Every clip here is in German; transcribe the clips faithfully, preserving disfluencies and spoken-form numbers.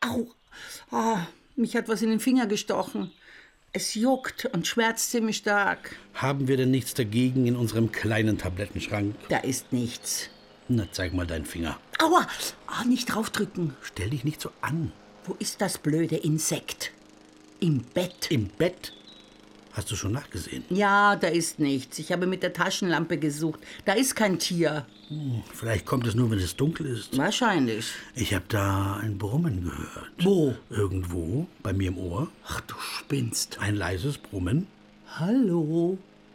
Au! Ah, mich hat was in den Finger gestochen. Es juckt und schmerzt ziemlich stark. Haben wir denn nichts dagegen in unserem kleinen Tablettenschrank? Da ist nichts. Na, zeig mal deinen Finger. Aua! Ah, nicht draufdrücken. Stell dich nicht so an. Wo ist das blöde Insekt? Im Bett. Im Bett? Hast du schon nachgesehen? Ja, da ist nichts. Ich habe mit der Taschenlampe gesucht. Da ist kein Tier. Hm, vielleicht kommt es nur, wenn es dunkel ist. Wahrscheinlich. Ich habe da ein Brummen gehört. Wo? Irgendwo, bei mir im Ohr. Ach, du spinnst. Ein leises Brummen. Hallo?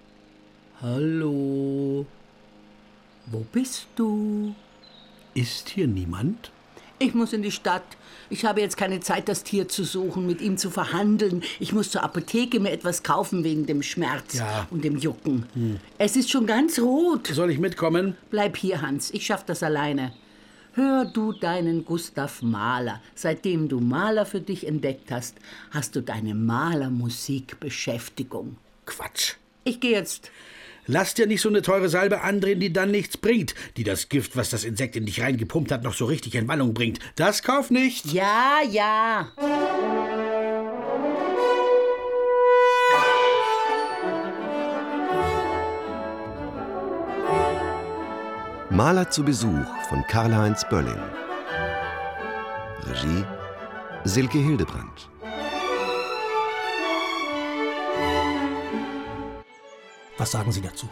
Hallo? Wo bist du? Ist hier niemand? Ich muss in die Stadt. Ich habe jetzt keine Zeit, das Tier zu suchen, mit ihm zu verhandeln. Ich muss zur Apotheke mir etwas kaufen wegen dem Schmerz ja. und dem Jucken. Hm. Es ist schon ganz rot. Soll ich mitkommen? Bleib hier, Hans. Ich schaff das alleine. Hör du deinen Gustav Mahler. Seitdem du Mahler für dich entdeckt hast, hast du deine Malermusikbeschäftigung. Quatsch. Ich gehe jetzt. Lass dir nicht so eine teure Salbe andrehen, die dann nichts bringt. Die das Gift, was das Insekt in dich reingepumpt hat, noch so richtig in Wallung bringt. Das kauf nicht. Ja, ja. Maler zu Besuch von Karl-Heinz Bölling. Regie Silke Hildebrandt. Was sagen Sie dazu?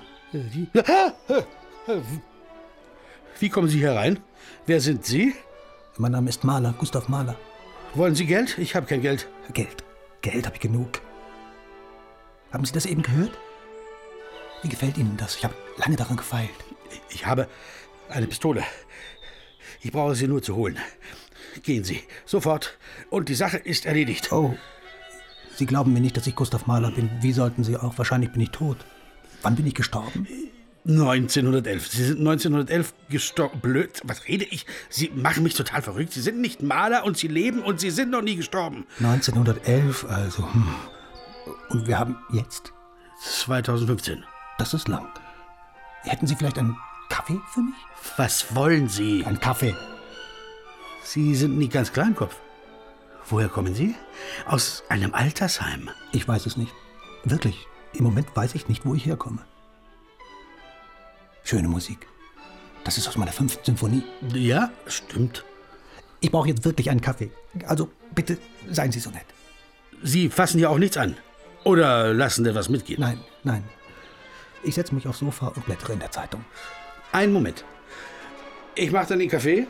Wie kommen Sie herein? Wer sind Sie? Mein Name ist Mahler, Gustav Mahler. Wollen Sie Geld? Ich habe kein Geld. Geld. Geld habe ich genug. Haben Sie das eben gehört? Wie gefällt Ihnen das? Ich habe lange daran gefeilt. Ich habe eine Pistole. Ich brauche sie nur zu holen. Gehen Sie, sofort. Und die Sache ist erledigt. Oh, Sie glauben mir nicht, dass ich Gustav Mahler bin. Wie sollten Sie auch? Wahrscheinlich bin ich tot. Wann bin ich gestorben? neunzehnhundertelf. Sie sind neunzehnhundertelf gestorben. Blöd, was rede ich? Sie machen mich total verrückt. Sie sind nicht Maler und Sie leben und Sie sind noch nie gestorben. neunzehnhundertelf, also. Hm. Und wir haben jetzt? zweitausendfünfzehn. Das ist lang. Hätten Sie vielleicht einen Kaffee für mich? Was wollen Sie? Ein Kaffee. Sie sind nicht ganz Kleinkopf. Woher kommen Sie? Aus einem Altersheim. Ich weiß es nicht. Wirklich. Im Moment weiß ich nicht, wo ich herkomme. Schöne Musik. Das ist aus meiner fünften Symphonie. Ja, stimmt. Ich brauche jetzt wirklich einen Kaffee. Also bitte, seien Sie so nett. Sie fassen ja auch nichts an. Oder lassen Sie was mitgehen? Nein, nein. Ich setze mich aufs Sofa und blättere in der Zeitung. Einen Moment. Ich mache dann den Kaffee.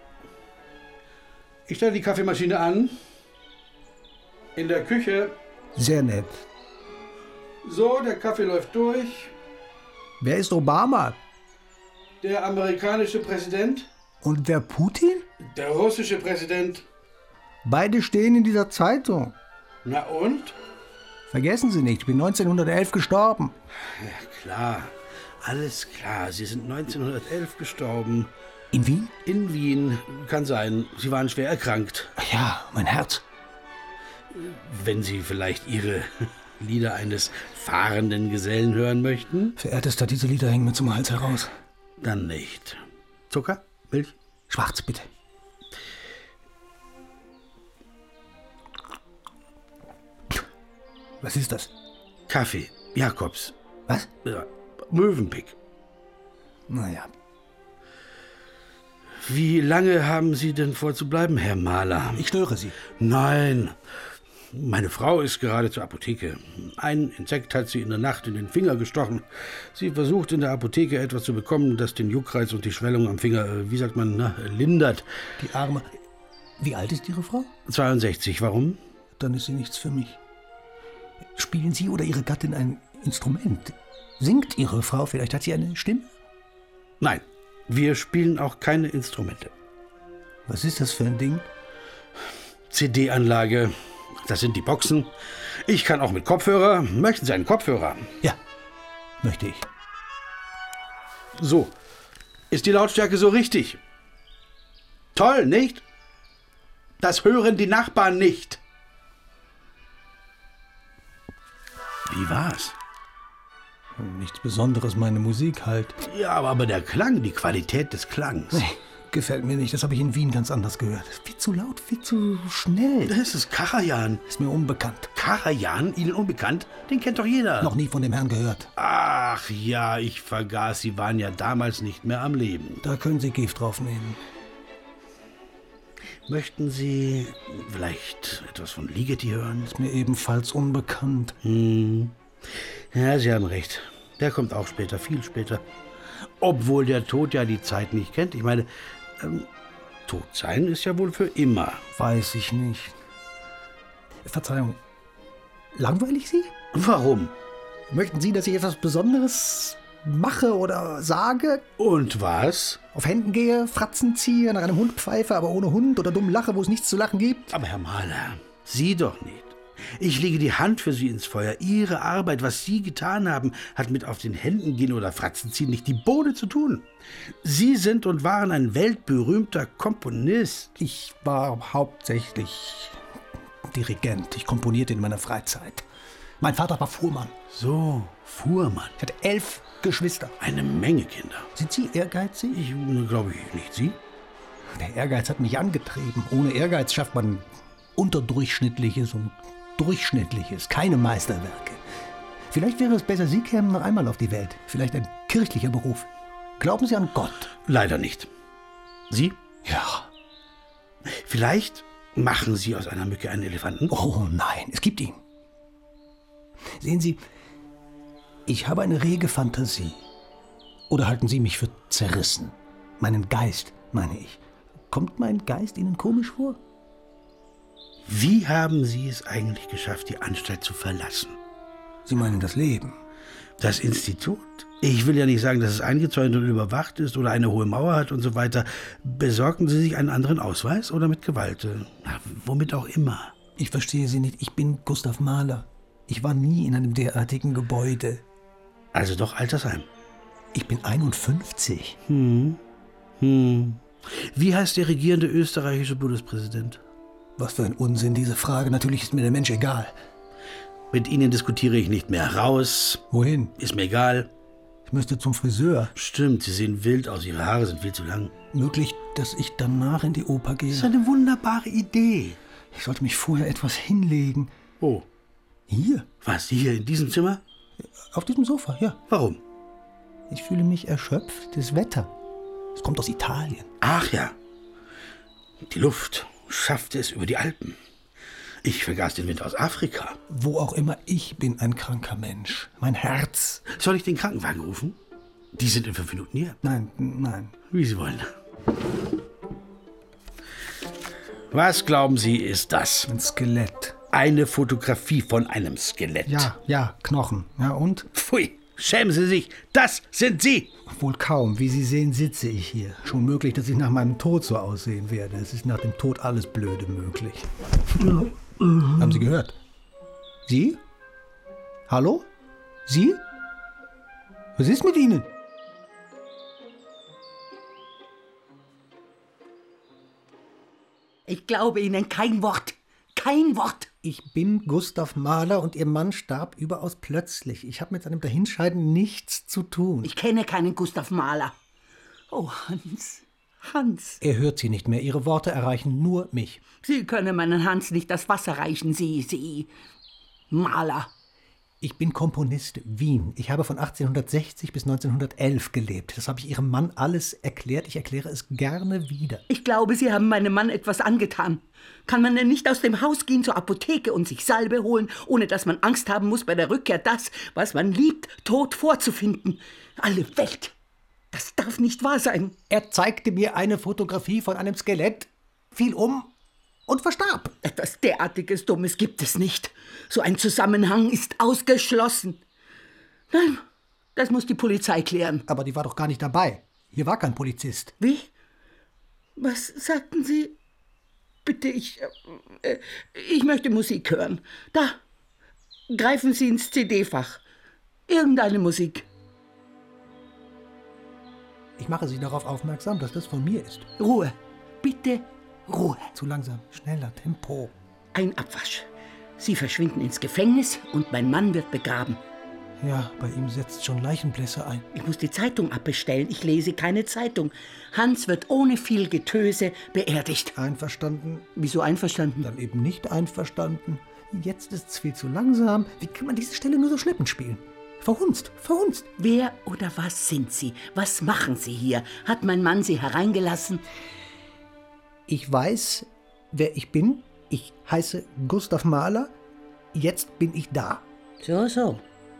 Ich stelle die Kaffeemaschine an. In der Küche. Sehr nett. So, der Kaffee läuft durch. Wer ist Obama? Der amerikanische Präsident. Und wer Putin? Der russische Präsident. Beide stehen in dieser Zeitung. Na und? Vergessen Sie nicht, ich bin neunzehnhundertelf gestorben. Ja, klar. Alles klar. Sie sind neunzehnhundertelf gestorben. In Wien? In Wien. Kann sein. Sie waren schwer erkrankt. Ach ja, mein Herz. Wenn Sie vielleicht Ihre Lieder eines fahrenden Gesellen hören möchten? Verehrtester, diese Lieder hängen mir zum Hals heraus. Dann nicht. Zucker? Milch? Schwarz, bitte. Was ist das? Kaffee. Jakobs. Was? Ja, Mövenpick. Naja. Wie lange haben Sie denn vor zu bleiben, Herr Mahler? Ich störe Sie. Nein. Meine Frau ist gerade zur Apotheke. Ein Insekt hat sie in der Nacht in den Finger gestochen. Sie versucht in der Apotheke etwas zu bekommen, das den Juckreiz und die Schwellung am Finger, wie sagt man, na, lindert. Die Arme. Wie alt ist Ihre Frau? zweiundsechzig. Warum? Dann ist sie nichts für mich. Spielen Sie oder Ihre Gattin ein Instrument? Singt Ihre Frau? Vielleicht hat sie eine Stimme? Nein, wir spielen auch keine Instrumente. Was ist das für ein Ding? C D-Anlage. Das sind die Boxen. Ich kann auch mit Kopfhörer. Möchten Sie einen Kopfhörer? Ja, möchte ich. So. Ist die Lautstärke so richtig? Toll, nicht? Das hören die Nachbarn nicht. Wie war's? Nichts Besonderes, meine Musik halt. Ja, aber, aber der Klang, die Qualität des Klangs. Nee, gefällt mir nicht. Das habe ich in Wien ganz anders gehört. Viel zu laut, viel zu schnell. Das ist Karajan. Ist mir unbekannt. Karajan? Ihnen unbekannt? Den kennt doch jeder. Noch nie von dem Herrn gehört. Ach ja, ich vergaß, Sie waren ja damals nicht mehr am Leben. Da können Sie Gift draufnehmen. Möchten Sie vielleicht etwas von Ligeti hören? Ist mir ebenfalls unbekannt. Hm. Ja, Sie haben recht. Der kommt auch später, viel später. Obwohl der Tod ja die Zeit nicht kennt. Ich meine, ähm, tot sein ist ja wohl für immer. Weiß ich nicht. Verzeihung, langweile ich Sie? Warum? Möchten Sie, dass ich etwas Besonderes mache oder sage? Und was? Auf Händen gehe, Fratzen ziehe, nach einem Hund pfeife, aber ohne Hund oder dumm lache, wo es nichts zu lachen gibt? Aber Herr Mahler, Sie doch nicht. Ich lege die Hand für Sie ins Feuer. Ihre Arbeit, was Sie getan haben, hat mit auf den Händen gehen oder Fratzen ziehen nicht die Bohne zu tun. Sie sind und waren ein weltberühmter Komponist. Ich war hauptsächlich Dirigent. Ich komponierte in meiner Freizeit. Mein Vater war Fuhrmann. So, Fuhrmann. Ich hatte elf Geschwister. Eine Menge Kinder. Sind Sie ehrgeizig? Ich glaube ich nicht. Sie? Der Ehrgeiz hat mich angetrieben. Ohne Ehrgeiz schafft man Unterdurchschnittliches und Durchschnittliches, keine Meisterwerke. Vielleicht wäre es besser, Sie kämen noch einmal auf die Welt. Vielleicht ein kirchlicher Beruf. Glauben Sie an Gott? Leider nicht. Sie? Ja. Vielleicht machen Sie aus einer Mücke einen Elefanten? Oh nein, es gibt ihn. Sehen Sie, ich habe eine rege Fantasie. Oder halten Sie mich für zerrissen? Meinen Geist, meine ich. Kommt mein Geist Ihnen komisch vor? Wie haben Sie es eigentlich geschafft, die Anstalt zu verlassen? Sie meinen das Leben? Das Institut? Ich will ja nicht sagen, dass es eingezäunt und überwacht ist oder eine hohe Mauer hat und so weiter. Besorgten Sie sich einen anderen Ausweis oder mit Gewalt? Na, womit auch immer. Ich verstehe Sie nicht. Ich bin Gustav Mahler. Ich war nie in einem derartigen Gebäude. Also doch Altersheim. Ich bin einundfünfzig. Hm. Hm. Wie heißt der regierende österreichische Bundespräsident? Was für ein Unsinn, diese Frage. Natürlich ist mir der Mensch egal. Mit Ihnen diskutiere ich nicht mehr. Raus. Wohin? Ist mir egal. Ich müsste zum Friseur. Stimmt, Sie sehen wild aus. Ihre Haare sind viel zu lang. Möglich, dass ich danach in die Oper gehe? Das ist eine wunderbare Idee. Ich sollte mich vorher etwas hinlegen. Oh. Hier? Was, hier in diesem Zimmer? Auf diesem Sofa, ja. Warum? Ich fühle mich erschöpft. Das Wetter. Es kommt aus Italien. Ach ja. Die Luft schaffte es über die Alpen. Ich vergaß den Wind aus Afrika. Wo auch immer, ich bin ein kranker Mensch. Mein Herz. Soll ich den Krankenwagen rufen? Die sind in fünf Minuten hier. Nein, nein. Wie Sie wollen. Was glauben Sie, ist das? Ein Skelett. Eine Fotografie von einem Skelett. Ja, ja, Knochen. Ja, und? Pfui, schämen Sie sich. Das sind Sie. Wohl kaum. Wie Sie sehen, sitze ich hier. Schon möglich, dass ich nach meinem Tod so aussehen werde. Es ist nach dem Tod alles Blöde möglich. Haben Sie gehört? Sie? Hallo? Sie? Was ist mit Ihnen? Ich glaube Ihnen kein Wort. Kein Wort. Ich bin Gustav Mahler und Ihr Mann starb überaus plötzlich. Ich habe mit seinem Dahinscheiden nichts zu tun. Ich kenne keinen Gustav Mahler. Oh, Hans, Hans. Er hört Sie nicht mehr. Ihre Worte erreichen nur mich. Sie können meinen Hans nicht das Wasser reichen, Sie, Sie, Mahler. Ich bin Komponist, Wien. Ich habe von achtzehnhundertsechzig bis neunzehnhundertelf gelebt. Das habe ich Ihrem Mann alles erklärt. Ich erkläre es gerne wieder. Ich glaube, Sie haben meinem Mann etwas angetan. Kann man denn nicht aus dem Haus gehen zur Apotheke und sich Salbe holen, ohne dass man Angst haben muss, bei der Rückkehr das, was man liebt, tot vorzufinden? Alle Welt! Das darf nicht wahr sein. Er zeigte mir eine Fotografie von einem Skelett, fiel um und verstarb. Etwas derartiges Dummes gibt es nicht. So ein Zusammenhang ist ausgeschlossen. Nein, das muss die Polizei klären. Aber die war doch gar nicht dabei. Hier war kein Polizist. Wie? Was sagten Sie? Bitte, ich... Äh, ich möchte Musik hören. Da, greifen Sie ins C D-Fach. Irgendeine Musik. Ich mache Sie darauf aufmerksam, dass das von mir ist. Ruhe. Bitte Ruhe. Zu langsam. Schneller. Tempo. Ein Abwasch. Sie verschwinden ins Gefängnis und mein Mann wird begraben. Ja, bei ihm setzt schon Leichenblässe ein. Ich muss die Zeitung abbestellen. Ich lese keine Zeitung. Hans wird ohne viel Getöse beerdigt. Einverstanden? Wieso einverstanden? Dann eben nicht einverstanden. Jetzt ist es viel zu langsam. Wie kann man diese Stelle nur so schleppend spielen? Verhunzt, verhunzt. Wer oder was sind Sie? Was machen Sie hier? Hat mein Mann Sie hereingelassen? Ich weiß, wer ich bin. Ich heiße Gustav Mahler. Jetzt bin ich da. So, so.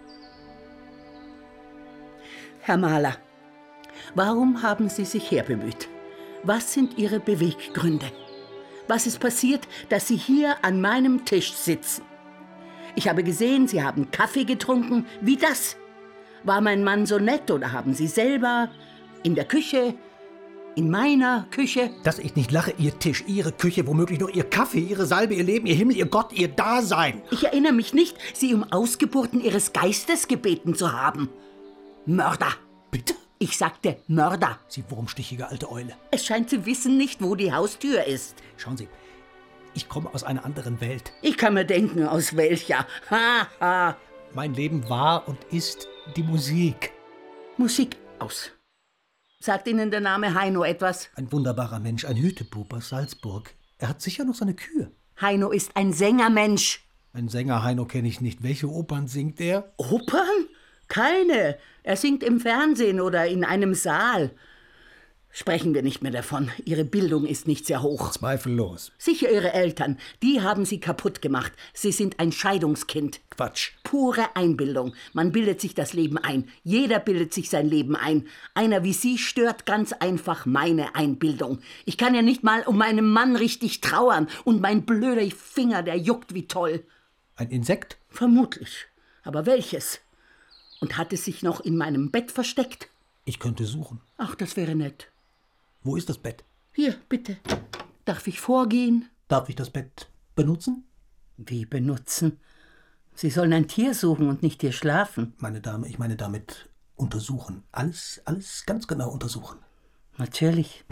Herr Mahler, warum haben Sie sich herbemüht? Was sind Ihre Beweggründe? Was ist passiert, dass Sie hier an meinem Tisch sitzen? Ich habe gesehen, Sie haben Kaffee getrunken. Wie das? War mein Mann so nett oder haben Sie selber in der Küche, in meiner Küche? Dass ich nicht lache, Ihr Tisch, Ihre Küche, womöglich nur Ihr Kaffee, Ihre Salbe, Ihr Leben, Ihr Himmel, Ihr Gott, Ihr Dasein. Ich erinnere mich nicht, Sie um Ausgeburten Ihres Geistes gebeten zu haben. Mörder. Bitte? Ich sagte Mörder. Sie wurmstichige alte Eule. Es scheint, Sie wissen nicht, wo die Haustür ist. Schauen Sie, ich komme aus einer anderen Welt. Ich kann mir denken, aus welcher. Ha, ha. Mein Leben war und ist die Musik. Musik aus. Sagt Ihnen der Name Heino etwas? Ein wunderbarer Mensch, ein Hütebub aus Salzburg. Er hat sicher noch seine Kühe. Heino ist ein Sängermensch. Ein Sänger Heino kenne ich nicht. Welche Opern singt er? Opern? Keine. Er singt im Fernsehen oder in einem Saal. Sprechen wir nicht mehr davon. Ihre Bildung ist nicht sehr hoch. Zweifellos. Sicher Ihre Eltern. Die haben Sie kaputt gemacht. Sie sind ein Scheidungskind. Quatsch. Pure Einbildung. Man bildet sich das Leben ein. Jeder bildet sich sein Leben ein. Einer wie Sie stört ganz einfach meine Einbildung. Ich kann ja nicht mal um meinen Mann richtig trauern. Und mein blöder Finger, der juckt wie toll. Ein Insekt? Vermutlich. Aber welches? Und hat es sich noch in meinem Bett versteckt? Ich könnte suchen. Ach, das wäre nett. Wo ist das Bett? Hier, bitte. Darf ich vorgehen? Darf ich das Bett benutzen? Wie benutzen? Sie sollen ein Tier suchen und nicht hier schlafen. Meine Dame, ich meine damit untersuchen. Alles, alles ganz genau untersuchen. Natürlich.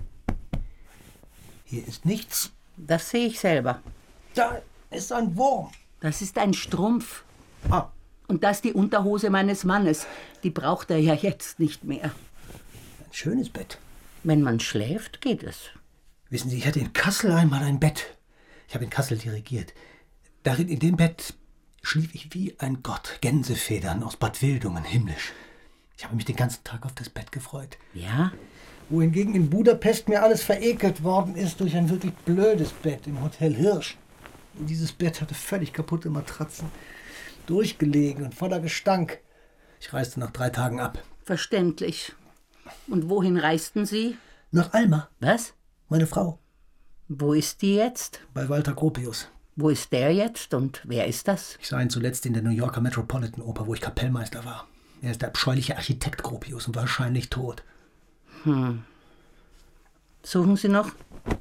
Hier ist nichts. Das sehe ich selber. Da ist ein Wurm. Das ist ein Strumpf. Ah. Und das die Unterhose meines Mannes. Die braucht er ja jetzt nicht mehr. Ein schönes Bett. Wenn man schläft, geht es. Wissen Sie, ich hatte in Kassel einmal ein Bett. Ich habe in Kassel dirigiert. Darin, in dem Bett, schlief ich wie ein Gott. Gänsefedern aus Bad Wildungen, himmlisch. Ich habe mich den ganzen Tag auf das Bett gefreut. Ja? Wohingegen in Budapest mir alles verekelt worden ist durch ein wirklich blödes Bett im Hotel Hirsch. Und dieses Bett hatte völlig kaputte Matratzen. Durchgelegen und voller Gestank. Ich reiste nach drei Tagen ab. Verständlich. Und wohin reisten Sie? Nach Alma. Was? Meine Frau. Wo ist die jetzt? Bei Walter Gropius. Wo ist der jetzt und wer ist das? Ich sah ihn zuletzt in der New Yorker Metropolitan Oper, wo ich Kapellmeister war. Er ist der abscheuliche Architekt Gropius und wahrscheinlich tot. Hm. Suchen Sie noch?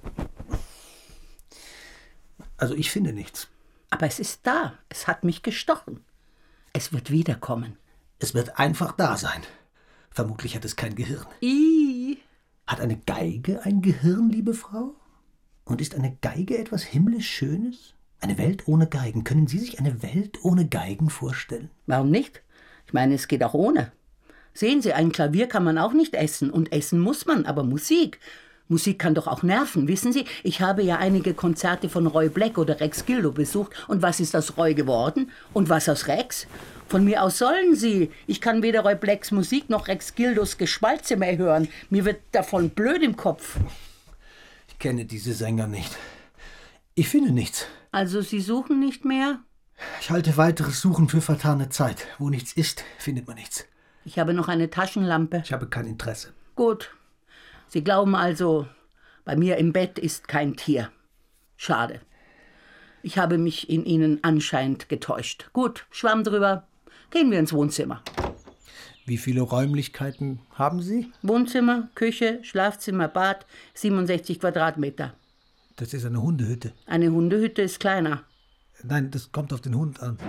Also ich finde nichts. Aber es ist da. Es hat mich gestochen. Es wird wiederkommen. Es wird einfach da sein. Vermutlich hat es kein Gehirn. I. Hat eine Geige ein Gehirn, liebe Frau? Und ist eine Geige etwas himmlisch Schönes? Eine Welt ohne Geigen. Können Sie sich eine Welt ohne Geigen vorstellen? Warum nicht? Ich meine, es geht auch ohne. Sehen Sie, ein Klavier kann man auch nicht essen. Und essen muss man, aber Musik. Musik kann doch auch nerven, wissen Sie? Ich habe ja einige Konzerte von Roy Black oder Rex Gildo besucht. Und was ist aus Roy geworden? Und was aus Rex? Von mir aus sollen Sie. Ich kann weder Roy Blacks Musik noch Rex Gildos Geschwalze mehr hören. Mir wird davon blöd im Kopf. Ich kenne diese Sänger nicht. Ich finde nichts. Also Sie suchen nicht mehr? Ich halte weiteres Suchen für vertane Zeit. Wo nichts ist, findet man nichts. Ich habe noch eine Taschenlampe. Ich habe kein Interesse. Gut. Sie glauben also, bei mir im Bett ist kein Tier. Schade. Ich habe mich in Ihnen anscheinend getäuscht. Gut, Schwamm drüber. Gehen wir ins Wohnzimmer. Wie viele Räumlichkeiten haben Sie? Wohnzimmer, Küche, Schlafzimmer, Bad, siebenundsechzig Quadratmeter. Das ist eine Hundehütte. Eine Hundehütte ist kleiner. Nein, das kommt auf den Hund an.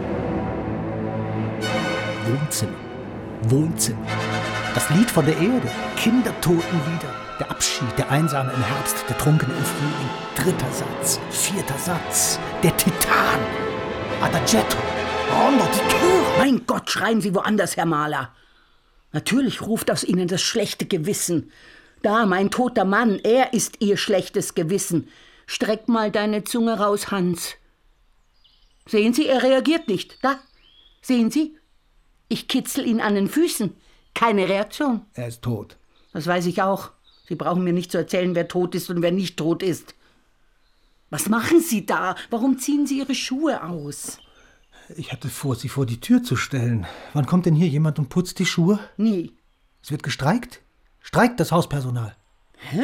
Wohnzimmer. Wohnzimmer. Das Lied von der Erde. Kindertotenlieder. Der Abschied, der Einsame im Herbst, der Trunkene im Frühling. Dritter Satz, vierter Satz. Der Titan. Adagietto. Oh, die Tür! Mein Gott, schreien Sie woanders, Herr Mahler. Natürlich ruft aus Ihnen das schlechte Gewissen. Da, mein toter Mann, er ist Ihr schlechtes Gewissen. Streck mal deine Zunge raus, Hans. Sehen Sie, er reagiert nicht. Da, sehen Sie? Ich kitzel ihn an den Füßen. Keine Reaktion. Er ist tot. Das weiß ich auch. Sie brauchen mir nicht zu erzählen, wer tot ist und wer nicht tot ist. Was machen Sie da? Warum ziehen Sie Ihre Schuhe aus? Ich hatte vor, Sie vor die Tür zu stellen. Wann kommt denn hier jemand und putzt die Schuhe? Nie. Es wird gestreikt. Streikt das Hauspersonal. Hä?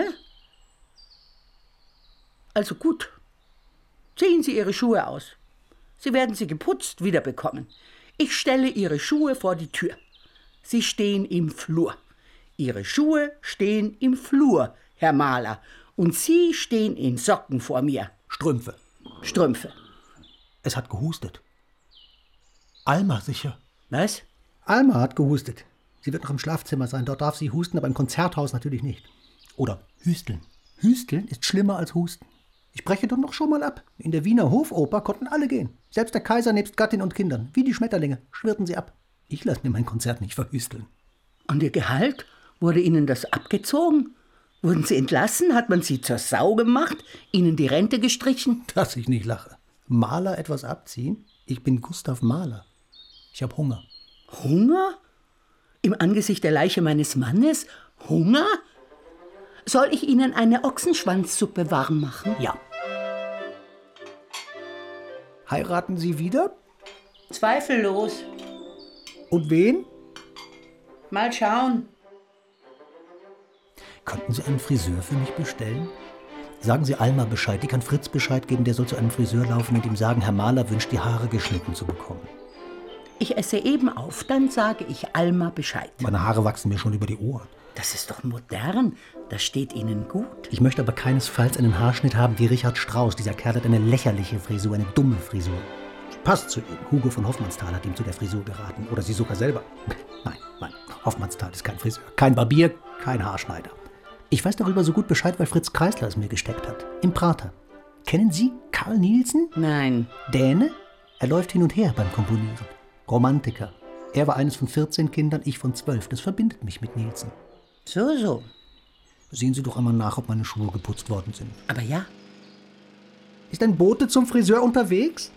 Also gut. Ziehen Sie Ihre Schuhe aus. Sie werden sie geputzt wiederbekommen. Ich stelle Ihre Schuhe vor die Tür. Sie stehen im Flur. Ihre Schuhe stehen im Flur, Herr Mahler. Und Sie stehen in Socken vor mir. Strümpfe. Strümpfe. Es hat gehustet. Alma sicher. Was? Alma hat gehustet. Sie wird noch im Schlafzimmer sein. Dort darf sie husten, aber im Konzerthaus natürlich nicht. Oder hüsteln. Hüsteln ist schlimmer als Husten. Ich breche doch noch schon mal ab. In der Wiener Hofoper konnten alle gehen. Selbst der Kaiser nebst Gattin und Kindern. Wie die Schmetterlinge schwirrten sie ab. Ich lasse mir mein Konzert nicht verhüsteln. Und Ihr Gehalt? Wurde Ihnen das abgezogen? Wurden Sie entlassen? Hat man Sie zur Sau gemacht? Ihnen die Rente gestrichen? Dass ich nicht lache. Mahler etwas abziehen? Ich bin Gustav Mahler. Ich habe Hunger. Hunger? Im Angesicht der Leiche meines Mannes? Hunger? Soll ich Ihnen eine Ochsenschwanzsuppe warm machen? Ja. Heiraten Sie wieder? Zweifellos. Und wen? Mal schauen. Könnten Sie einen Friseur für mich bestellen? Sagen Sie Alma Bescheid. Die kann Fritz Bescheid geben. Der soll zu einem Friseur laufen und ihm sagen, Herr Mahler wünscht, die Haare geschnitten zu bekommen. Ich esse eben auf, dann sage ich Alma Bescheid. Meine Haare wachsen mir schon über die Ohren. Das ist doch modern. Das steht Ihnen gut. Ich möchte aber keinesfalls einen Haarschnitt haben wie Richard Strauss. Dieser Kerl hat eine lächerliche Frisur, eine dumme Frisur. Passt zu ihm. Hugo von Hoffmannsthal hat ihm zu der Frisur geraten. Oder Sie sogar selber. Nein, nein, Hoffmannsthal ist kein Friseur. Kein Barbier, kein Haarschneider. Ich weiß darüber so gut Bescheid, weil Fritz Kreisler es mir gesteckt hat. Im Prater. Kennen Sie Carl Nielsen? Nein. Däne? Er läuft hin und her beim Komponieren. Romantiker. Er war eines von vierzehn Kindern, ich von zwölf. Das verbindet mich mit Nielsen. So, so. Sehen Sie doch einmal nach, ob meine Schuhe geputzt worden sind. Aber ja. Ist ein Bote zum Friseur unterwegs?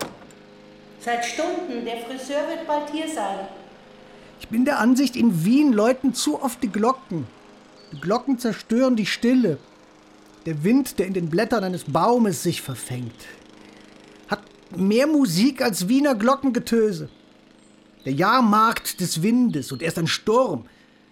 Seit Stunden. Der Friseur wird bald hier sein. Ich bin der Ansicht, in Wien läuten zu oft die Glocken. Die Glocken zerstören die Stille. Der Wind, der in den Blättern eines Baumes sich verfängt, hat mehr Musik als Wiener Glockengetöse. Der Jahrmarkt des Windes und erst ein Sturm.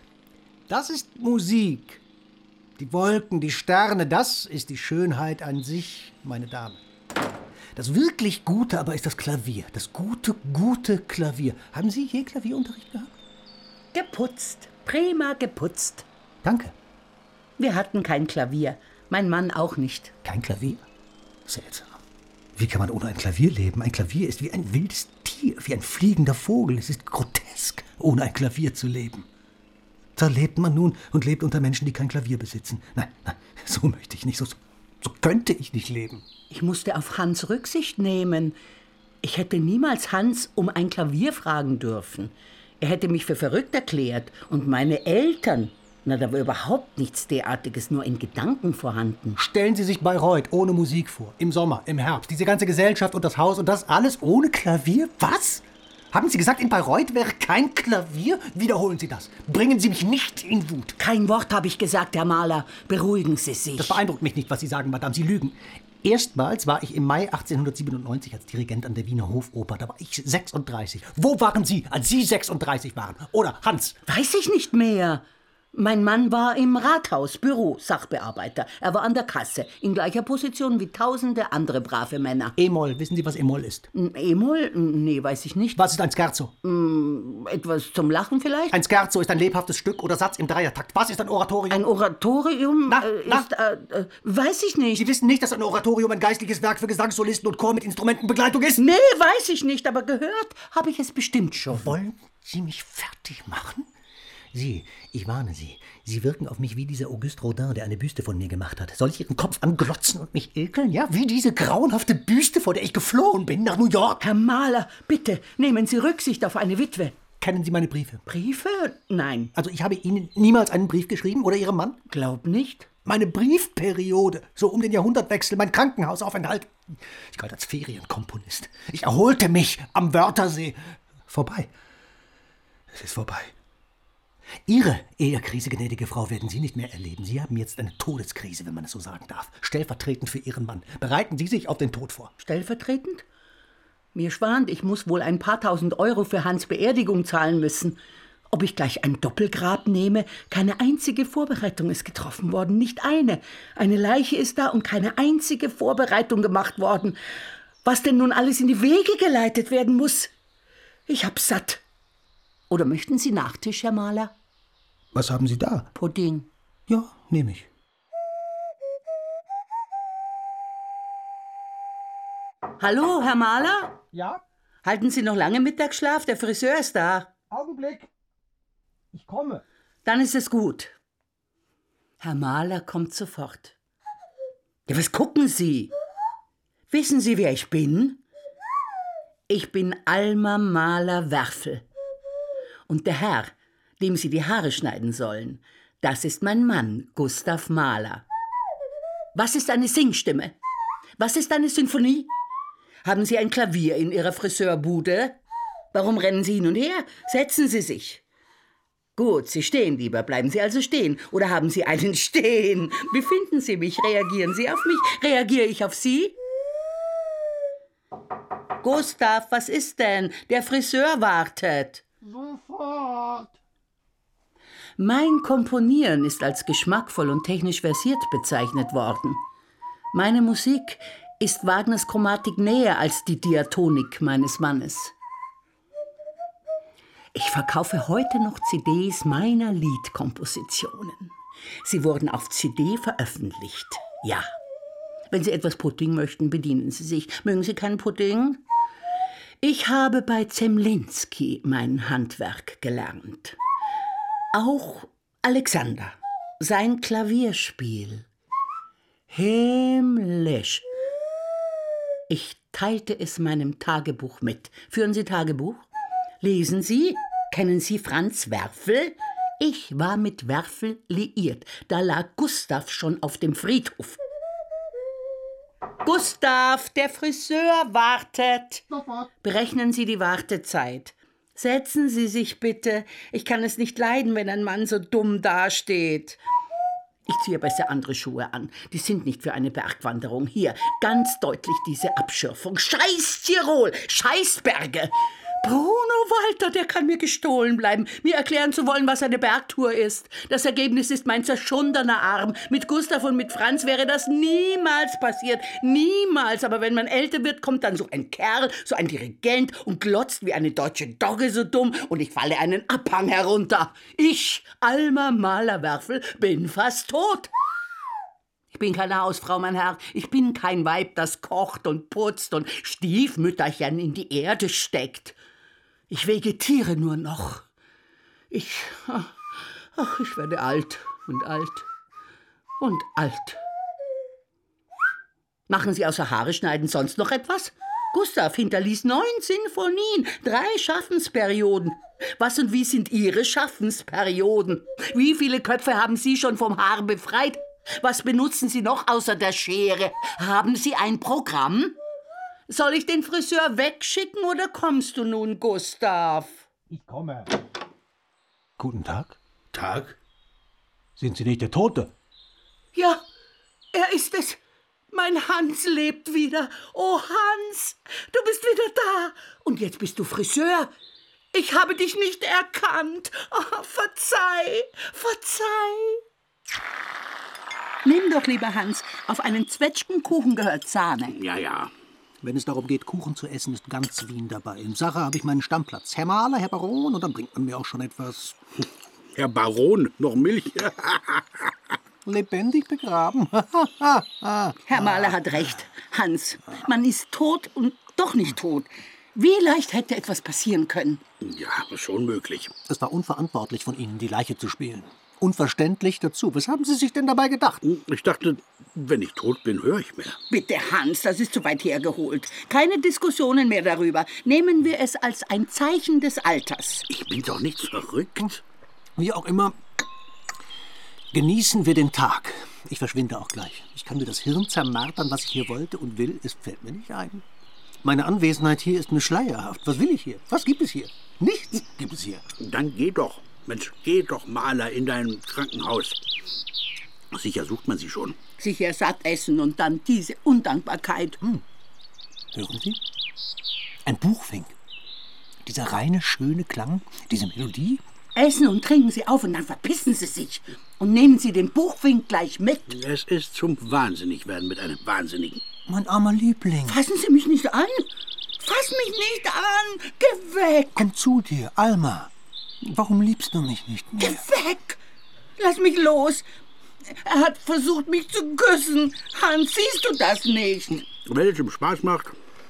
Das ist Musik. Die Wolken, die Sterne, das ist die Schönheit an sich, meine Dame. Das wirklich Gute aber ist das Klavier. Das gute, gute Klavier. Haben Sie je Klavierunterricht gehabt? Geputzt. Prima geputzt. Danke. Wir hatten kein Klavier. Mein Mann auch nicht. Kein Klavier? Seltsam. Wie kann man ohne ein Klavier leben? Ein Klavier ist wie ein wildes Tier, wie ein fliegender Vogel. Es ist grotesk, ohne ein Klavier zu leben. Da lebt man nun und lebt unter Menschen, die kein Klavier besitzen. Nein, nein, so möchte ich nicht, so, so könnte ich nicht leben. Ich musste auf Hans Rücksicht nehmen. Ich hätte niemals Hans um ein Klavier fragen dürfen. Er hätte mich für verrückt erklärt. Und meine Eltern, na, da war überhaupt nichts derartiges, nur in Gedanken vorhanden. Stellen Sie sich Bayreuth ohne Musik vor. Im Sommer, im Herbst. Diese ganze Gesellschaft und das Haus und das alles ohne Klavier? Was? Haben Sie gesagt, in Bayreuth wäre kein Klavier? Wiederholen Sie das. Bringen Sie mich nicht in Wut. Kein Wort habe ich gesagt, Herr Mahler. Beruhigen Sie sich. Das beeindruckt mich nicht, was Sie sagen, Madame. Sie lügen. Erstmals war ich im Mai achtzehnhundertsiebenundneunzig als Dirigent an der Wiener Hofoper. Da war ich sechsunddreißig. Wo waren Sie, als Sie sechsunddreißig waren? Oder Hans? Weiß ich nicht mehr. Mein Mann war im Rathaus, Büro, Sachbearbeiter. Er war an der Kasse, in gleicher Position wie tausende andere brave Männer. E-Moll, wissen Sie, was E-Moll ist? E-Moll? Nee, weiß ich nicht. Was ist ein Scherzo? Mm, etwas zum Lachen vielleicht? Ein Scherzo ist ein lebhaftes Stück oder Satz im Dreiertakt. Was ist ein Oratorium? Ein Oratorium? Na, äh, na? Ist, äh, äh, weiß ich nicht. Sie wissen nicht, dass ein Oratorium ein geistliches Werk für Gesangssolisten und Chor mit Instrumentenbegleitung ist? Nee, weiß ich nicht, aber gehört habe ich es bestimmt schon. Wollen Sie mich fertig machen? Sie, ich warne Sie. Sie wirken auf mich wie dieser Auguste Rodin, der eine Büste von mir gemacht hat. Soll ich Ihren Kopf anglotzen und mich ekeln? Ja, wie diese grauenhafte Büste, vor der ich geflohen bin nach New York. Herr Mahler, bitte, nehmen Sie Rücksicht auf eine Witwe. Kennen Sie meine Briefe? Briefe? Nein. Also ich habe Ihnen niemals einen Brief geschrieben oder Ihrem Mann? Glaub nicht. Meine Briefperiode, so um den Jahrhundertwechsel, mein Krankenhausaufenthalt. Ich galt als Ferienkomponist. Ich erholte mich am Wörthersee. Vorbei. Es ist vorbei. Ihre Ehekrise, gnädige Frau, werden Sie nicht mehr erleben. Sie haben jetzt eine Todeskrise, wenn man es so sagen darf. Stellvertretend für Ihren Mann. Bereiten Sie sich auf den Tod vor. Stellvertretend? Mir schwant, ich muss wohl ein paar tausend Euro für Hans' Beerdigung zahlen müssen. Ob ich gleich ein Doppelgrab nehme? Keine einzige Vorbereitung ist getroffen worden, nicht eine. Eine Leiche ist da und keine einzige Vorbereitung gemacht worden. Was denn nun alles in die Wege geleitet werden muss? Ich hab's satt. Oder möchten Sie Nachtisch, Herr Mahler? Was haben Sie da? Pudding. Ja, nehme ich. Hallo, Herr Mahler? Ja? Halten Sie noch lange Mittagsschlaf? Der Friseur ist da. Augenblick. Ich komme. Dann ist es gut. Herr Mahler kommt sofort. Ja, was gucken Sie? Wissen Sie, wer ich bin? Ich bin Alma Mahler-Werfel. Und der Herr, dem Sie die Haare schneiden sollen, das ist mein Mann, Gustav Mahler. Was ist eine Singstimme? Was ist eine Sinfonie? Haben Sie ein Klavier in Ihrer Friseurbude? Warum rennen Sie hin und her? Setzen Sie sich. Gut, Sie stehen lieber. Bleiben Sie also stehen. Oder haben Sie einen Stehen? Wie finden Sie mich? Reagieren Sie auf mich? Reagiere ich auf Sie? Gustav, was ist denn? Der Friseur wartet. Sofort. Mein Komponieren ist als geschmackvoll und technisch versiert bezeichnet worden. Meine Musik ist Wagners Chromatik näher als die Diatonik meines Mannes. Ich verkaufe heute noch C Ds meiner Liedkompositionen. Sie wurden auf C D veröffentlicht. Ja. Wenn Sie etwas Pudding möchten, bedienen Sie sich. Mögen Sie keinen Pudding? Ich habe bei Zemlinsky mein Handwerk gelernt. Auch Alexander, sein Klavierspiel. Himmlisch. Ich teilte es meinem Tagebuch mit. Führen Sie Tagebuch? Lesen Sie? Kennen Sie Franz Werfel? Ich war mit Werfel liiert. Da lag Gustav schon auf dem Friedhof. Gustav, der Friseur wartet. Sofort. Berechnen Sie die Wartezeit. Setzen Sie sich bitte. Ich kann es nicht leiden, wenn ein Mann so dumm dasteht. Ich ziehe besser andere Schuhe an. Die sind nicht für eine Bergwanderung. Hier, ganz deutlich diese Abschürfung. Scheiß Tirol, Scheiß Berge. Bruno Walter, der kann mir gestohlen bleiben, mir erklären zu wollen, was eine Bergtour ist. Das Ergebnis ist mein zerschundener Arm. Mit Gustav und mit Franz wäre das niemals passiert. Niemals. Aber wenn man älter wird, kommt dann so ein Kerl, so ein Dirigent und glotzt wie eine deutsche Dogge so dumm und ich falle einen Abhang herunter. Ich, Alma Mahler-Werfel, bin fast tot. Ich bin keine Hausfrau, mein Herr. Ich bin kein Weib, das kocht und putzt und Stiefmütterchen in die Erde steckt. Ich vegetiere nur noch. Ich, ach, ich werde alt und alt und alt. Machen Sie außer Haare schneiden sonst noch etwas? Gustav hinterließ neun Sinfonien, drei Schaffensperioden. Was und wie sind Ihre Schaffensperioden? Wie viele Köpfe haben Sie schon vom Haar befreit? Was benutzen Sie noch außer der Schere? Haben Sie ein Programm? Soll ich den Friseur wegschicken oder kommst du nun, Gustav? Ich komme. Guten Tag. Tag? Sind Sie nicht der Tote? Ja, er ist es. Mein Hans lebt wieder. Oh, Hans, du bist wieder da. Und jetzt bist du Friseur. Ich habe dich nicht erkannt. Oh, verzeih, verzeih. Nimm doch, lieber Hans, auf einen Zwetschgenkuchen gehört Sahne. Ja, ja. Wenn es darum geht, Kuchen zu essen, ist ganz Wien dabei. In Sache habe ich meinen Stammplatz. Herr Mahler, Herr Baron, und dann bringt man mir auch schon etwas... Herr Baron, noch Milch? Lebendig begraben. Herr Mahler hat recht. Hans, man ist tot und doch nicht tot. Wie leicht hätte etwas passieren können? Ja, schon möglich. Es war unverantwortlich von Ihnen, die Leiche zu spielen. Unverständlich dazu. Was haben Sie sich denn dabei gedacht? Ich dachte, wenn ich tot bin, höre ich mehr. Bitte, Hans, das ist zu weit hergeholt. Keine Diskussionen mehr darüber. Nehmen wir es als ein Zeichen des Alters. Ich bin doch nicht verrückt. Wie auch immer, genießen wir den Tag. Ich verschwinde auch gleich. Ich kann mir das Hirn zermartern, was ich hier wollte und will. Es fällt mir nicht ein. Meine Anwesenheit hier ist mir schleierhaft. Was will ich hier? Was gibt es hier? Nichts gibt es hier. Dann geh doch. Mensch, geh doch, Maler, in dein Krankenhaus. Sicher sucht man sie schon. Sicher satt essen und dann diese Undankbarkeit. Hm. Hören Sie? Ein Buchfink. Dieser reine, schöne Klang, diese Melodie. Essen und trinken Sie auf und dann verpissen Sie sich. Und nehmen Sie den Buchfink gleich mit. Es ist zum Wahnsinnigwerden mit einem Wahnsinnigen. Mein armer Liebling. Fassen Sie mich nicht an. Fass mich nicht an. Geh weg. Komm zu dir, Alma. Warum liebst du mich nicht mehr? Geh weg. Lass mich los. Er hat versucht, mich zu küssen. Hans, siehst du das nicht? Wenn es ihm Spaß macht.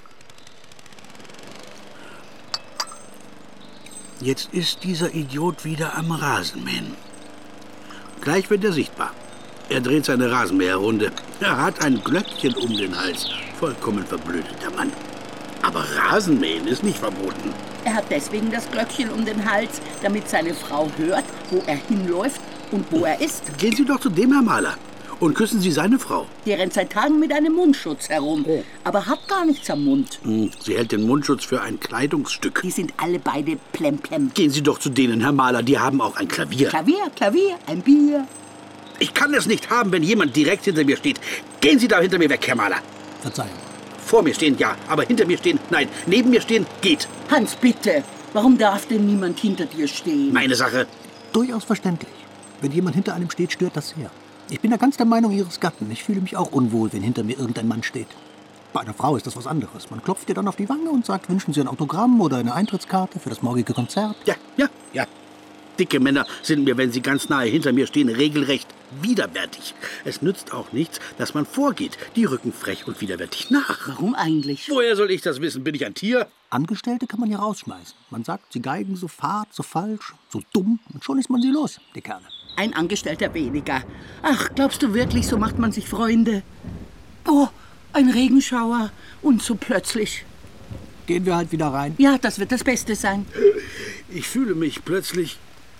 Jetzt ist dieser Idiot wieder am Rasenmähen. Gleich wird er sichtbar. Er dreht seine Rasenmäherrunde. Er hat ein Glöckchen um den Hals. Vollkommen verblödeter Mann. Aber Rasenmähen ist nicht verboten. Er hat deswegen das Glöckchen um den Hals, damit seine Frau hört, wo er hinläuft und wo er ist. Gehen Sie doch zu dem, Herr Maler, und küssen Sie seine Frau. Die rennt seit Tagen mit einem Mundschutz herum, Oh. aber hat gar nichts am Mund. Hm, Sie hält den Mundschutz für ein Kleidungsstück. Die sind alle beide plemplem. Gehen Sie doch zu denen, Herr Maler, die haben auch ein Klavier. Klavier, Klavier, ein Bier. Ich kann es nicht haben, wenn jemand direkt hinter mir steht. Gehen Sie da hinter mir weg, Herr Maler. Verzeihung. Vor mir stehen, ja, aber hinter mir stehen, nein. Neben mir stehen, geht. Hans, bitte. Warum darf denn niemand hinter dir stehen? Meine Sache. Durchaus verständlich. Wenn jemand hinter einem steht, stört das sehr. Ich bin da ganz der Meinung Ihres Gatten. Ich fühle mich auch unwohl, wenn hinter mir irgendein Mann steht. Bei einer Frau ist das was anderes. Man klopft ihr dann auf die Wange und sagt, wünschen Sie ein Autogramm oder eine Eintrittskarte für das morgige Konzert? Ja, ja, ja. Dicke Männer sind mir, wenn sie ganz nahe hinter mir stehen, regelrecht widerwärtig. Es nützt auch nichts, dass man vorgeht. Die rücken frech und widerwärtig nach. Warum eigentlich? Woher soll ich das wissen? Bin ich ein Tier? Angestellte kann man ja rausschmeißen. Man sagt, sie geigen so fad, so falsch, so dumm. Und schon ist man sie los, die Kerle. Ein Angestellter weniger. Ach, glaubst du wirklich, so macht man sich Freunde? Oh, ein Regenschauer. Und so plötzlich. Gehen wir halt wieder rein. Ja, das wird das Beste sein. Ich fühle mich plötzlich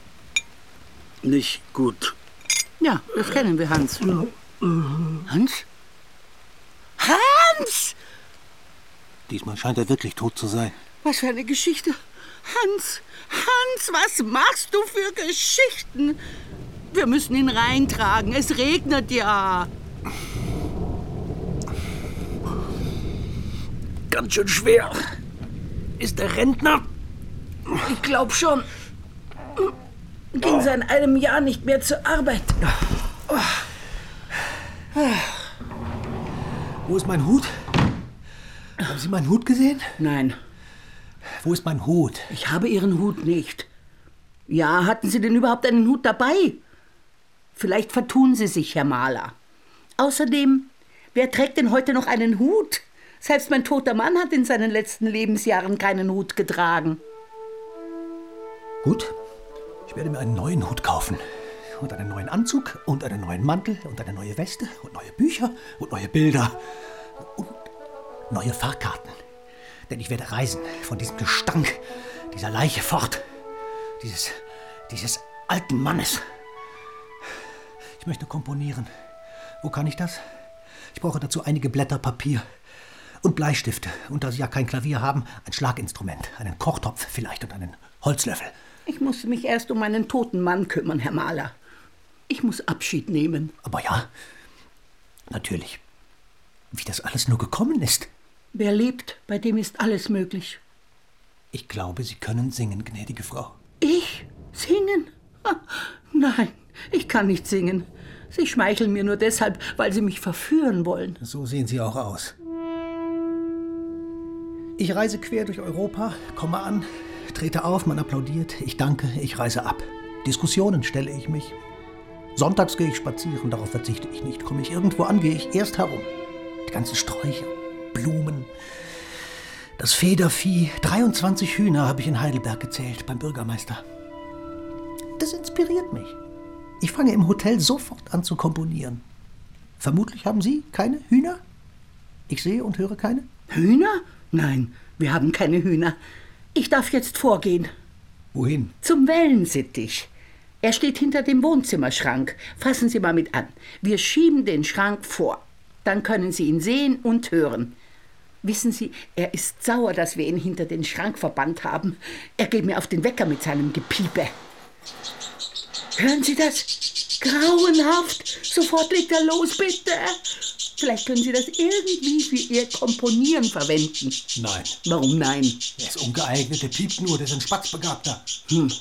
nicht gut. Ja, das kennen wir, Hans. Hans? Hans! Diesmal scheint er wirklich tot zu sein. Was für eine Geschichte. Hans, Hans, was machst du für Geschichten? Wir müssen ihn reintragen. Es regnet ja. Ganz schön schwer. Ist der Rentner? Ich glaube schon. Ging seit einem Jahr nicht mehr zur Arbeit. Wo ist mein Hut? Haben Sie meinen Hut gesehen? Nein, Wo ist mein Hut? ich habe Ihren Hut nicht. Ja, hatten Sie denn überhaupt einen Hut dabei? Vielleicht vertun Sie sich, Herr Maler. Außerdem, wer trägt denn heute noch einen Hut? Selbst mein toter Mann hat in seinen letzten Lebensjahren keinen Hut getragen. Gut, ich werde mir einen neuen Hut kaufen. Und einen neuen Anzug und einen neuen Mantel und eine neue Weste und neue Bücher und neue Bilder und neue Fahrkarten. Denn ich werde reisen von diesem Gestank, dieser Leiche fort. Dieses, dieses alten Mannes. Ich möchte komponieren. Wo kann ich das? Ich brauche dazu einige Blätter Papier und Bleistifte. Und da Sie ja kein Klavier haben, ein Schlaginstrument, einen Kochtopf vielleicht und einen Holzlöffel. Ich muss mich erst um meinen toten Mann kümmern, Herr Maler. Ich muss Abschied nehmen. Aber ja, natürlich. Wie das alles nur gekommen ist. Wer lebt, bei dem ist alles möglich. Ich glaube, Sie können singen, gnädige Frau. Ich? Singen? Ah, nein, ich kann nicht singen. Sie schmeicheln mir nur deshalb, weil Sie mich verführen wollen. So sehen Sie auch aus. Ich reise quer durch Europa, komme an, trete auf, man applaudiert, ich danke, ich reise ab. Diskussionen stelle ich mich. Sonntags gehe ich spazieren, darauf verzichte ich nicht. Komme ich irgendwo an, gehe ich erst herum. Die ganzen Sträucher, Blumen, Das Federvieh, dreiundzwanzig Hühner habe ich in Heidelberg gezählt, beim Bürgermeister. Das inspiriert mich. Ich fange im Hotel sofort an zu komponieren. Vermutlich haben Sie keine Hühner? Ich sehe und höre keine. Hühner? Nein, wir haben keine Hühner. Ich darf jetzt vorgehen. Wohin? Zum Wellensittich. Er steht hinter dem Wohnzimmerschrank. Fassen Sie mal mit an. Wir schieben den Schrank vor. Dann können Sie ihn sehen und hören. Wissen Sie, er ist sauer, dass wir ihn hinter den Schrank verbannt haben. Er geht mir auf den Wecker mit seinem Gepiepe. Hören Sie das? Grauenhaft. Sofort legt er los, bitte. Vielleicht können Sie das irgendwie für Ihr Komponieren verwenden. Nein. Warum nein? Er ist ungeeignet, der piept nur, der ist ein Spatzbegabter. Hm.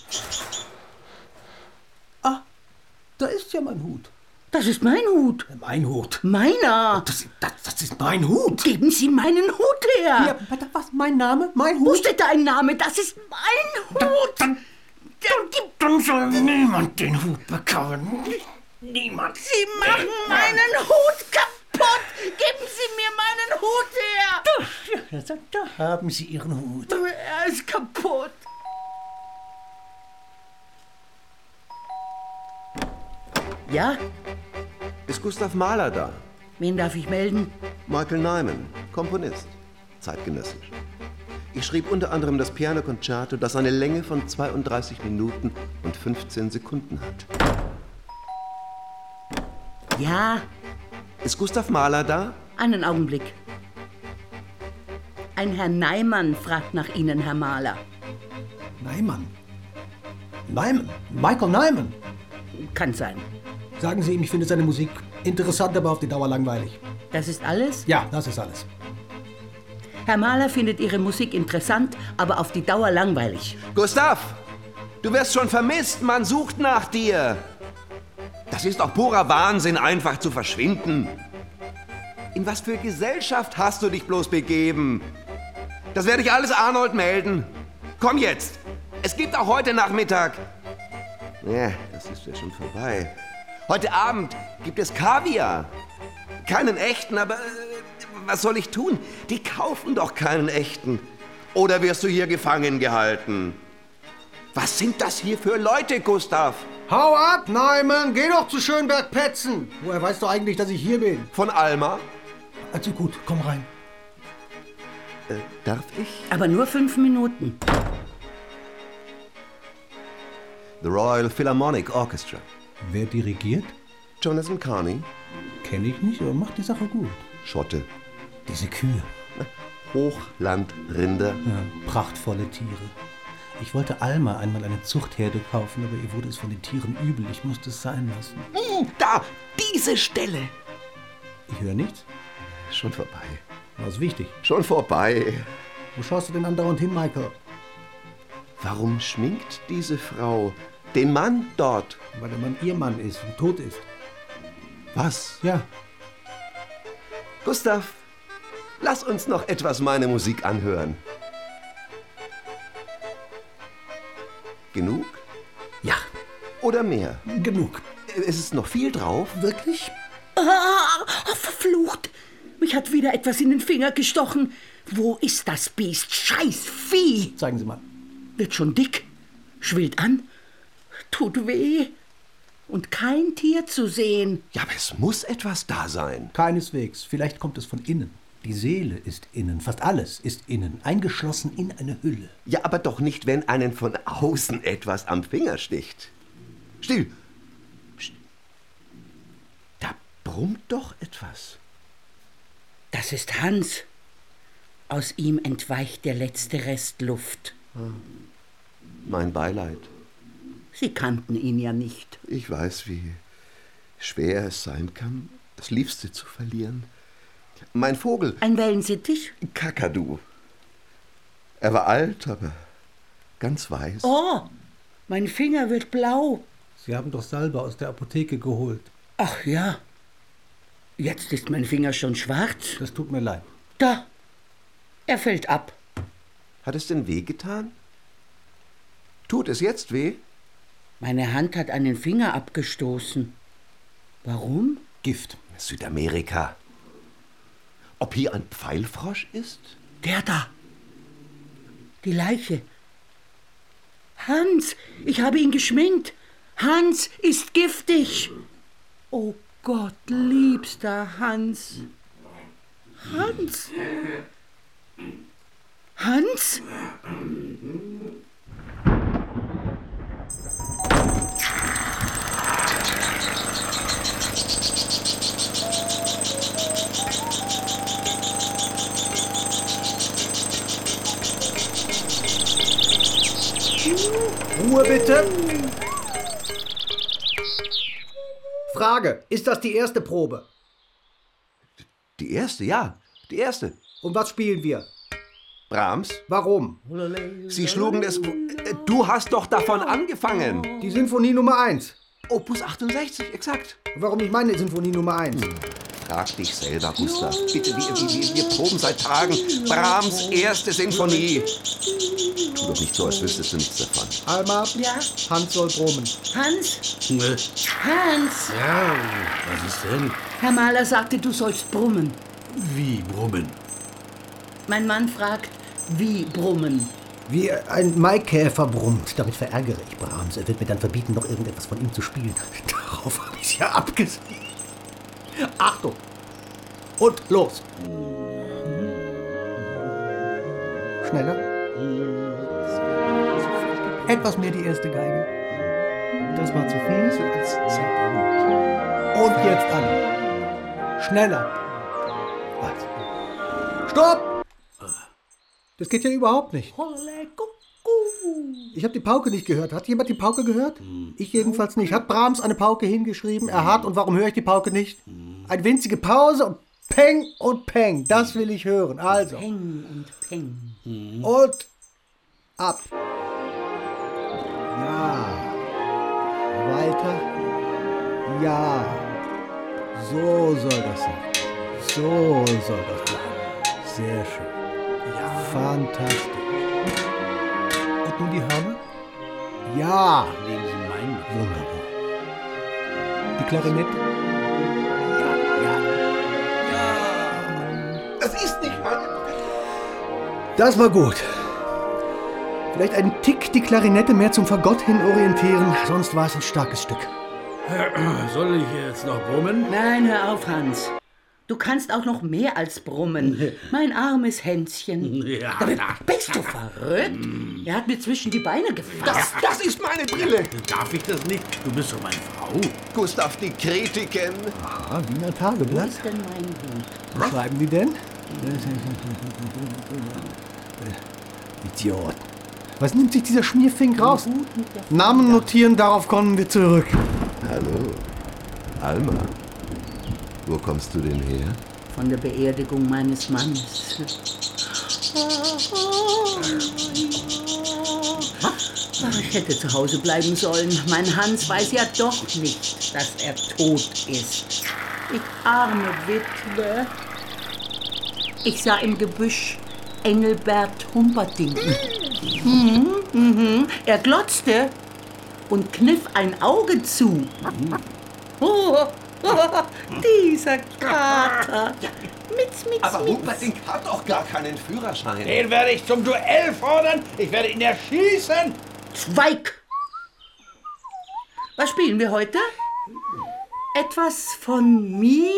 Ah, da ist ja mein Hut. Das ist mein Hut. Mein Hut. Meiner. Das, das, das ist mein Hut. Geben Sie meinen Hut her. Ja, warte, was? Mein Name? Mein Hut? Wo steht da ein Name? Das ist mein Hut. Dann, dann, dann soll niemand den Hut bekommen. Niemand. Sie machen meinen Hut kaputt. Geben Sie mir meinen Hut her. Da, da, da haben Sie Ihren Hut. Er ist kaputt. Ja? Ist Gustav Mahler da? Wen darf ich melden? Michael Nyman, Komponist, zeitgenössisch. Ich schrieb unter anderem das Piano Concerto, das eine Länge von zweiunddreißig Minuten und fünfzehn Sekunden hat. Ja? Ist Gustav Mahler da? Einen Augenblick. Ein Herr Neiman fragt nach Ihnen, Herr Mahler. Neiman? Neiman? Michael Nyman? Kann sein. Sagen Sie ihm, ich finde seine Musik interessant, aber auf die Dauer langweilig. Das ist alles? Ja, das ist alles. Herr Mahler findet Ihre Musik interessant, aber auf die Dauer langweilig. Gustav, du wirst schon vermisst, man sucht nach dir. Das ist doch purer Wahnsinn, einfach zu verschwinden. In was für Gesellschaft hast du dich bloß begeben? Das werde ich alles Arnold melden. Komm jetzt, es gibt auch heute Nachmittag. Ja, das ist ja schon vorbei. Heute Abend gibt es Kaviar. Keinen echten, aber äh, was soll ich tun? Die kaufen doch keinen echten. Oder wirst du hier gefangen gehalten? Was sind das hier für Leute, Gustav? Hau ab, Neumann! Geh doch zu Schönberg-Petzen! Woher weißt du eigentlich, dass ich hier bin? Von Alma? Also gut, komm rein. Äh, darf ich? Aber nur fünf Minuten. The Royal Philharmonic Orchestra. Wer dirigiert? Jonathan Carney. Kenne ich nicht, aber macht die Sache gut. Schotte. Diese Kühe. Hochlandrinder. Ja, prachtvolle Tiere. Ich wollte Alma einmal eine Zuchtherde kaufen, aber ihr wurde es von den Tieren übel. Ich musste es sein lassen. Da, diese Stelle. Ich höre nichts. Schon vorbei. Was wichtig. Schon vorbei. Wo schaust du denn andauernd hin, Michael? Warum schminkt diese Frau den Mann dort? Weil der Mann ihr Mann ist und tot ist. Was? Ja. Gustav, lass uns noch etwas meine Musik anhören. Genug? Ja, Oder mehr? genug. Es ist noch viel drauf. Wirklich? Ah, verflucht! Mich hat wieder etwas in den Finger gestochen. Wo ist das Biest? Scheiß Vieh! Zeigen Sie mal. Wird schon dick, schwillt an, tut weh. Und kein Tier zu sehen. Ja, aber es muss etwas da sein. Keineswegs. Vielleicht kommt es von innen. Die Seele ist innen. Fast alles ist innen. Eingeschlossen in eine Hülle. Ja, aber doch nicht, wenn einen von außen etwas am Finger sticht. Still. Psst. Da brummt doch etwas. Das ist Hans. Aus ihm entweicht der letzte Rest Luft. Mein Beileid. Sie kannten ihn ja nicht. Ich weiß, wie schwer es sein kann, das Liebste zu verlieren. Mein Vogel. Ein Wellensittich? Kakadu. Er war alt, aber ganz weiß. Oh, mein Finger wird blau. Sie haben doch Salbe aus der Apotheke geholt. Ach ja. Jetzt ist mein Finger schon schwarz. Das tut mir leid. Da. Er fällt ab. Hat es denn weh getan? Tut es jetzt weh? Meine Hand hat einen Finger abgestoßen. Warum? Gift. Südamerika. Ob hier ein Pfeilfrosch ist? Der da. Die Leiche. Hans, ich habe ihn geschminkt. Hans ist giftig. Oh Gott, liebster Hans. Hans? Hans? Ruhe bitte. Frage, ist das die erste Probe? Die erste, ja, die erste. Und was spielen wir? Brahms, Warum? Sie schlugen es... Äh, Du hast doch davon angefangen. Die Sinfonie Nummer eins. Opus achtundsechzig, exakt. Warum nicht meine Sinfonie Nummer eins? Frag dich selber, Gustav. Bitte, wir, wir, wir proben seit Tagen. Brahms erste Sinfonie. Tu doch nicht so, als wüsstest du nichts davon. Alma, Ja? Hans soll brummen. Hans? Äh, Hans? Ja, was ist denn? Herr Mahler sagte, du sollst brummen. Wie brummen? Mein Mann fragt, wie brummen? Wie ein Maikäfer brummt. Damit verärgere ich Brahms. Er wird mir dann verbieten, noch irgendetwas von ihm zu spielen. Darauf habe ich ja abgesehen. Achtung! Und los! Schneller. Etwas mehr die erste Geige. Das war zu viel. Und jetzt an. Schneller. Was? Stopp! Das geht ja überhaupt nicht. Ich habe die Pauke nicht gehört. Hat jemand die Pauke gehört? Ich jedenfalls nicht. Hat Brahms eine Pauke hingeschrieben? Er hat. Und warum höre ich die Pauke nicht? Eine winzige Pause und Peng und Peng. Das will ich hören. Also. Peng und Peng. Und ab. Ja. Weiter. Ja. So soll das sein. So soll das bleiben. Sehr schön. Ja. Fantastisch. Und nun die Hörner? Ja. Nehmen Sie meinen. Wunderbar. Die Klarinette? Das ist nicht mal... Das war gut. Vielleicht einen Tick die Klarinette mehr zum Fagott hin orientieren, sonst war es ein starkes Stück. Soll ich jetzt noch brummen? Nein, hör auf, Hans. Du kannst auch noch mehr als brummen. Mein armes Hänschen. Ja, Damit na. bist du verrückt? Er hat mir zwischen die Beine gefasst. Das, das ist meine Brille. Darf ich das nicht? Du bist doch meine Frau. Gustav, die Kritiken. Ah, wie ein Wo Tageblatt. ist denn mein Hut? Was schreiben die denn? Idiot. Was nimmt sich dieser Schmierfink raus? Hut mit der Namen notieren, darauf kommen wir zurück. Hallo, Alma. Wo kommst du denn her? Von der Beerdigung meines Mannes. Ach, ich hätte zu Hause bleiben sollen. Mein Hans weiß ja doch nicht, dass er tot ist. Ich arme Witwe. Ich sah im Gebüsch Engelbert Humperdinck. Mhm, mhm. Er glotzte und kniff ein Auge zu. Oh, oh, dieser Kater. Mitz, mitz, Aber mitz. Humperdinck hat doch gar keinen Führerschein. Den werde ich zum Duell fordern. Ich werde ihn erschießen. Schweig! Was spielen wir heute? Etwas von mir?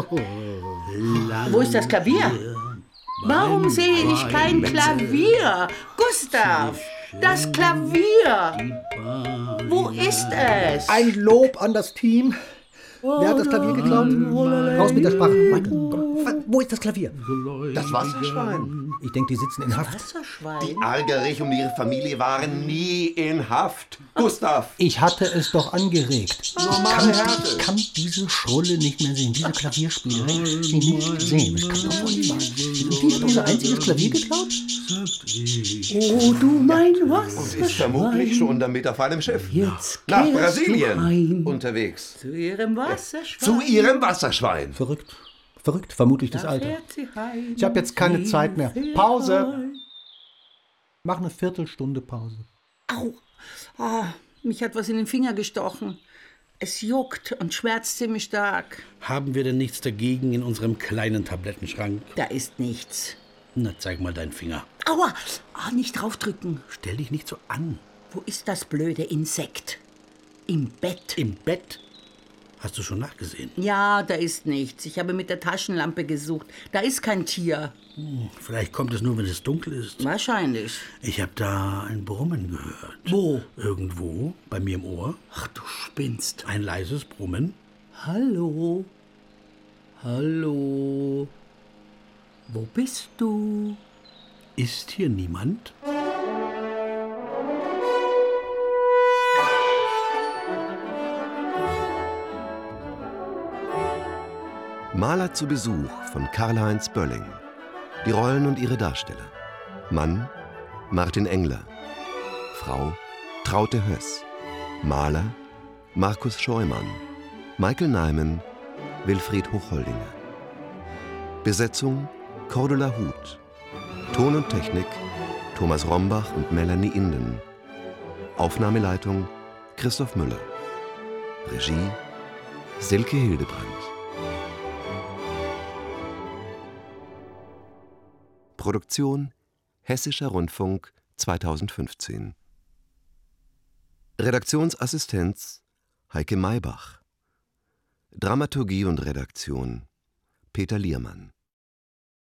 Wo ist das Klavier? Warum sehe ich kein Klavier? Gustav, das Klavier! Wo ist es? Ein Lob an das Team. Wer hat das Klavier geklaut? Raus mit der Sprache. Michael. Wo ist das Klavier? Das Wasserschwein. Ich denke, die sitzen in Haft. Wasserschwein. Argerich und ihre Familie waren nie in Haft. Gustav. Ich hatte es doch angeregt. Normale Kann, Härte. kann diese Schrulle nicht mehr sehen, diese Klavierspielerin, sie nicht sehen. Das kann doch wohl nicht sein. Die hat unser einziges Klavier geklaut? Oh, du mein Ist Wasserschwein. vermutlich schon damit auf einem Schiff. Jetzt Nach kehrst du Brasilien heim. unterwegs. Zu ihrem Wasserschwein. Zu ihrem Wasserschwein. Verrückt. Verrückt, vermutlich das Da Alter. fährt sie heim. Ich habe jetzt keine Zeit mehr. Sie Pause. fährt Mach eine Viertelstunde Pause. Au! Ah, mich hat was in den Finger gestochen. Es juckt und schmerzt ziemlich stark. Haben wir denn nichts dagegen in unserem kleinen Tablettenschrank? Da ist nichts. Na, zeig mal deinen Finger. Aua! Ah, nicht draufdrücken. Stell dich nicht so an. Wo ist das blöde Insekt? Im Bett. Im Bett? Hast du schon nachgesehen? Ja, da ist nichts. Ich habe mit der Taschenlampe gesucht. Da ist kein Tier. Hm, vielleicht kommt es nur, wenn es dunkel ist. Wahrscheinlich. Ich habe da ein Brummen gehört. Wo? Irgendwo, bei mir im Ohr. Ach, du spinnst. Ein leises Brummen. Hallo? Hallo? Wo bist du? Ist hier niemand? Maler zu Besuch von Karl-Heinz Bölling. Die Rollen und ihre Darsteller. Mann: Martin Engler. Frau: Traute Höss. Maler: Markus Scheumann. Michael Nyman, Wilfried Hochholdinger. Besetzung: Cordula Huth. Ton und Technik: Thomas Rombach und Melanie Inden. Aufnahmeleitung: Christoph Müller. Regie: Silke Hildebrandt. Produktion Hessischer Rundfunk zweitausendfünfzehn. Redaktionsassistenz Heike Maybach. Dramaturgie und Redaktion Peter Liermann.